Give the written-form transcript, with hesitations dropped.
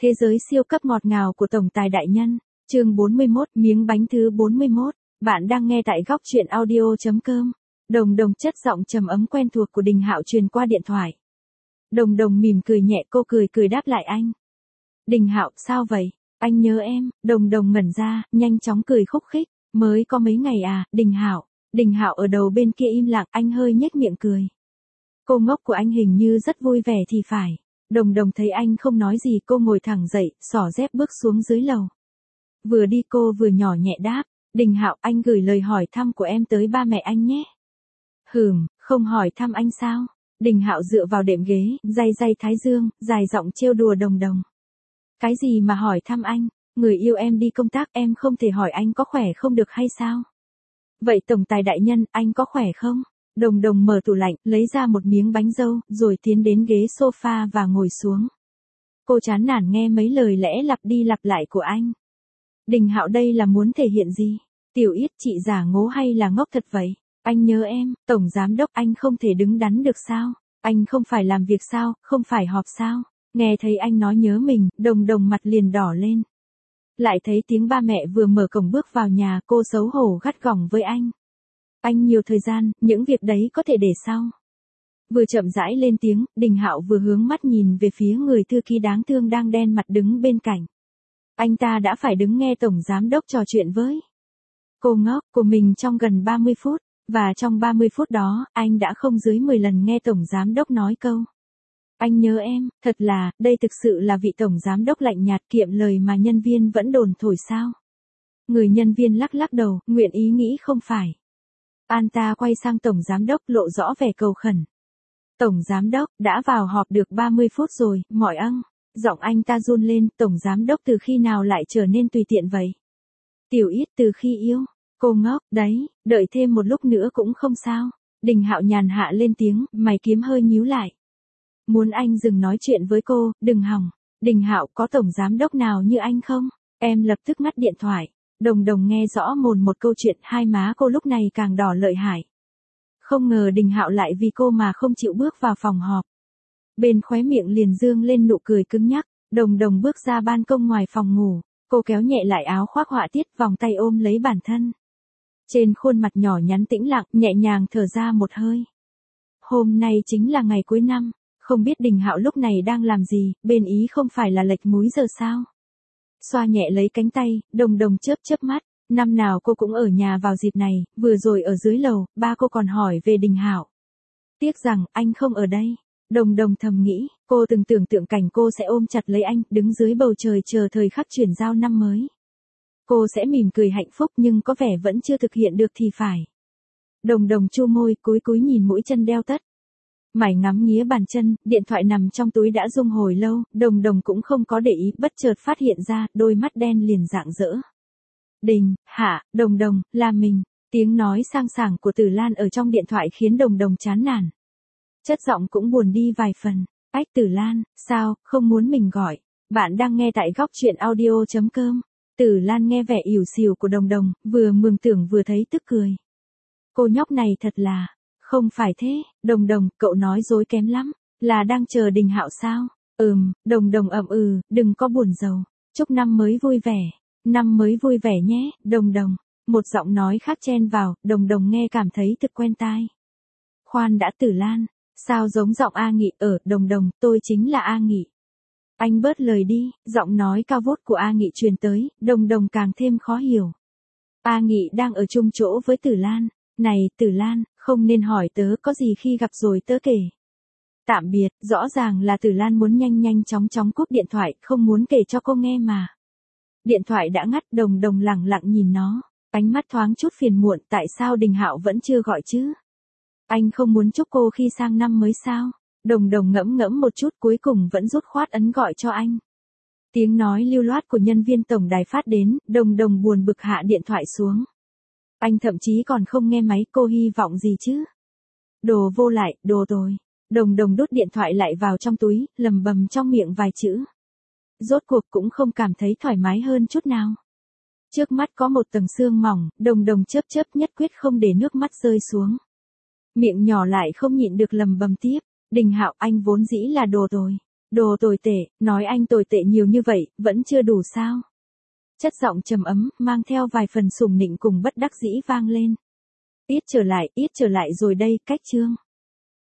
Thế giới siêu cấp ngọt ngào của tổng tài đại nhân, chương 41, miếng bánh thứ 41. Bạn đang nghe tại góc truyện audio.com. Đồng đồng chất giọng trầm ấm quen thuộc của Đình Hạo truyền qua điện thoại. Đồng đồng mỉm cười nhẹ, cô cười cười đáp lại anh. Đình Hạo, sao vậy? Anh nhớ em. Đồng đồng ngẩn ra, nhanh chóng cười khúc khích. Mới có mấy ngày à, Đình Hạo. Đình Hạo ở đầu bên kia im lặng, anh hơi nhếch miệng cười. Cô ngốc của anh hình như rất vui vẻ thì phải. Đồng đồng thấy anh không nói gì, cô ngồi thẳng dậy, xỏ dép bước xuống dưới lầu. Vừa đi cô vừa nhỏ nhẹ đáp, Đình Hạo, anh gửi lời hỏi thăm của em tới ba mẹ anh nhé. Không hỏi thăm anh sao? Đình Hạo dựa vào đệm ghế, day day thái dương, dài giọng trêu đùa đồng đồng. Cái gì mà hỏi thăm anh, người yêu em đi công tác, em không thể hỏi anh có khỏe không được hay sao? Vậy tổng tài đại nhân, anh có khỏe không? Đồng đồng mở tủ lạnh, lấy ra một miếng bánh dâu, rồi tiến đến ghế sofa và ngồi xuống. Cô chán nản nghe mấy lời lẽ lặp đi lặp lại của anh. Đình Hạo đây là muốn thể hiện gì? Tiểu Yết, chị giả ngố hay là ngốc thật vậy? Anh nhớ em, tổng giám đốc, anh không thể đứng đắn được sao? Anh không phải làm việc sao, không phải họp sao? Nghe thấy anh nói nhớ mình, đồng đồng mặt liền đỏ lên. Lại thấy tiếng ba mẹ vừa mở cổng bước vào nhà, cô xấu hổ gắt gỏng với anh. Anh nhiều thời gian, những việc đấy có thể để sau. Vừa chậm rãi lên tiếng, Đình Hạo vừa hướng mắt nhìn về phía người thư ký đáng thương đang đen mặt đứng bên cạnh. Anh ta đã phải đứng nghe tổng giám đốc trò chuyện với cô ngốc của mình trong gần 30 phút, và trong 30 phút đó, anh đã không dưới 10 lần nghe tổng giám đốc nói câu. Anh nhớ em, thật là, đây thực sự là vị tổng giám đốc lạnh nhạt kiệm lời mà nhân viên vẫn đồn thổi sao. Người nhân viên lắc lắc đầu, nguyện ý nghĩ không phải. Anh ta quay sang tổng giám đốc, lộ rõ vẻ cầu khẩn. Tổng giám đốc, đã vào họp được 30 phút rồi, mỏi ăng. Giọng anh ta run lên, tổng giám đốc từ khi nào lại trở nên tùy tiện vậy? Tiểu Yết, từ khi yêu. Cô ngốc, đấy, đợi thêm một lúc nữa cũng không sao. Đình Hạo nhàn hạ lên tiếng, mày kiếm hơi nhíu lại. Muốn anh dừng nói chuyện với cô, đừng hòng. Đình Hạo, có tổng giám đốc nào như anh không? Em lập tức ngắt điện thoại. Đồng đồng nghe rõ mồn một câu chuyện, hai má cô lúc này càng đỏ lợi hại. Không ngờ Đình Hạo lại vì cô mà không chịu bước vào phòng họp. Bên khóe miệng liền dương lên nụ cười cứng nhắc, đồng đồng bước ra ban công ngoài phòng ngủ, cô kéo nhẹ lại áo khoác họa tiết, vòng tay ôm lấy bản thân. Trên khuôn mặt nhỏ nhắn tĩnh lặng, nhẹ nhàng thở ra một hơi. Hôm nay chính là ngày cuối năm, không biết Đình Hạo lúc này đang làm gì, bên Ý không phải là lệch múi giờ sao? Xoa nhẹ lấy cánh tay, đồng đồng chớp chớp mắt, năm nào cô cũng ở nhà vào dịp này, vừa rồi ở dưới lầu, ba cô còn hỏi về Đình Hạo. Tiếc rằng, anh không ở đây. Đồng đồng thầm nghĩ, cô từng tưởng tượng cảnh cô sẽ ôm chặt lấy anh, đứng dưới bầu trời chờ thời khắc chuyển giao năm mới. Cô sẽ mỉm cười hạnh phúc nhưng có vẻ vẫn chưa thực hiện được thì phải. Đồng đồng chu môi, cúi cúi nhìn mũi chân đeo tất. Mải ngắm nghía bàn chân, điện thoại nằm trong túi đã rung hồi lâu, đồng đồng cũng không có để ý, bất chợt phát hiện ra, đôi mắt đen liền rạng rỡ. Đình, Hạ, đồng đồng, là mình. Tiếng nói sang sảng của Tử Lan ở trong điện thoại khiến đồng đồng chán nản. Chất giọng cũng buồn đi vài phần. Ách, Tử Lan, sao, không muốn mình gọi. Bạn đang nghe tại góc truyện audio.com. Tử Lan nghe vẻ ỉu xìu của đồng đồng, vừa mường tưởng vừa thấy tức cười. Cô nhóc này thật là, không phải thế, đồng đồng, cậu nói dối kém lắm, là đang chờ Đình Hạo sao? Đồng đồng đừng có buồn rầu, chúc năm mới vui vẻ, năm mới vui vẻ nhé, đồng đồng. Một giọng nói khác chen vào, đồng đồng nghe cảm thấy thực quen tai. Khoan đã, Tử Lan, sao giống giọng A Nghị? Đồng đồng, tôi chính là A Nghị. Anh bớt lời đi, giọng nói cao vút của A Nghị truyền tới, đồng đồng càng thêm khó hiểu. A Nghị đang ở chung chỗ với Tử Lan. Này, Tử Lan, không nên hỏi tớ, có gì khi gặp rồi tớ kể. Tạm biệt, rõ ràng là Tử Lan muốn nhanh nhanh chóng chóng cúp điện thoại, không muốn kể cho cô nghe mà. Điện thoại đã ngắt, đồng đồng lẳng lặng nhìn nó, ánh mắt thoáng chút phiền muộn, tại sao Đình Hạo vẫn chưa gọi chứ? Anh không muốn chúc cô khi sang năm mới sao? Đồng đồng ngẫm ngẫm một chút, cuối cùng vẫn dứt khoát ấn gọi cho anh. Tiếng nói lưu loát của nhân viên tổng đài phát đến, đồng đồng buồn bực hạ điện thoại xuống. Anh thậm chí còn không nghe máy, cô hy vọng gì chứ? Đồ vô lại, đồ tồi. Đồng đồng đút điện thoại lại vào trong túi, lầm bầm trong miệng vài chữ. Rốt cuộc cũng không cảm thấy thoải mái hơn chút nào. Trước mắt có một tầng sương mỏng, đồng đồng chớp chớp nhất quyết không để nước mắt rơi xuống. Miệng nhỏ lại không nhịn được lầm bầm tiếp. Đình Hạo, anh vốn dĩ là đồ tồi. Đồ tồi tệ, nói anh tồi tệ nhiều như vậy, vẫn chưa đủ sao? Chất giọng trầm ấm, mang theo vài phần sủng nịnh cùng bất đắc dĩ vang lên. Ít trở lại rồi đây, cách chương.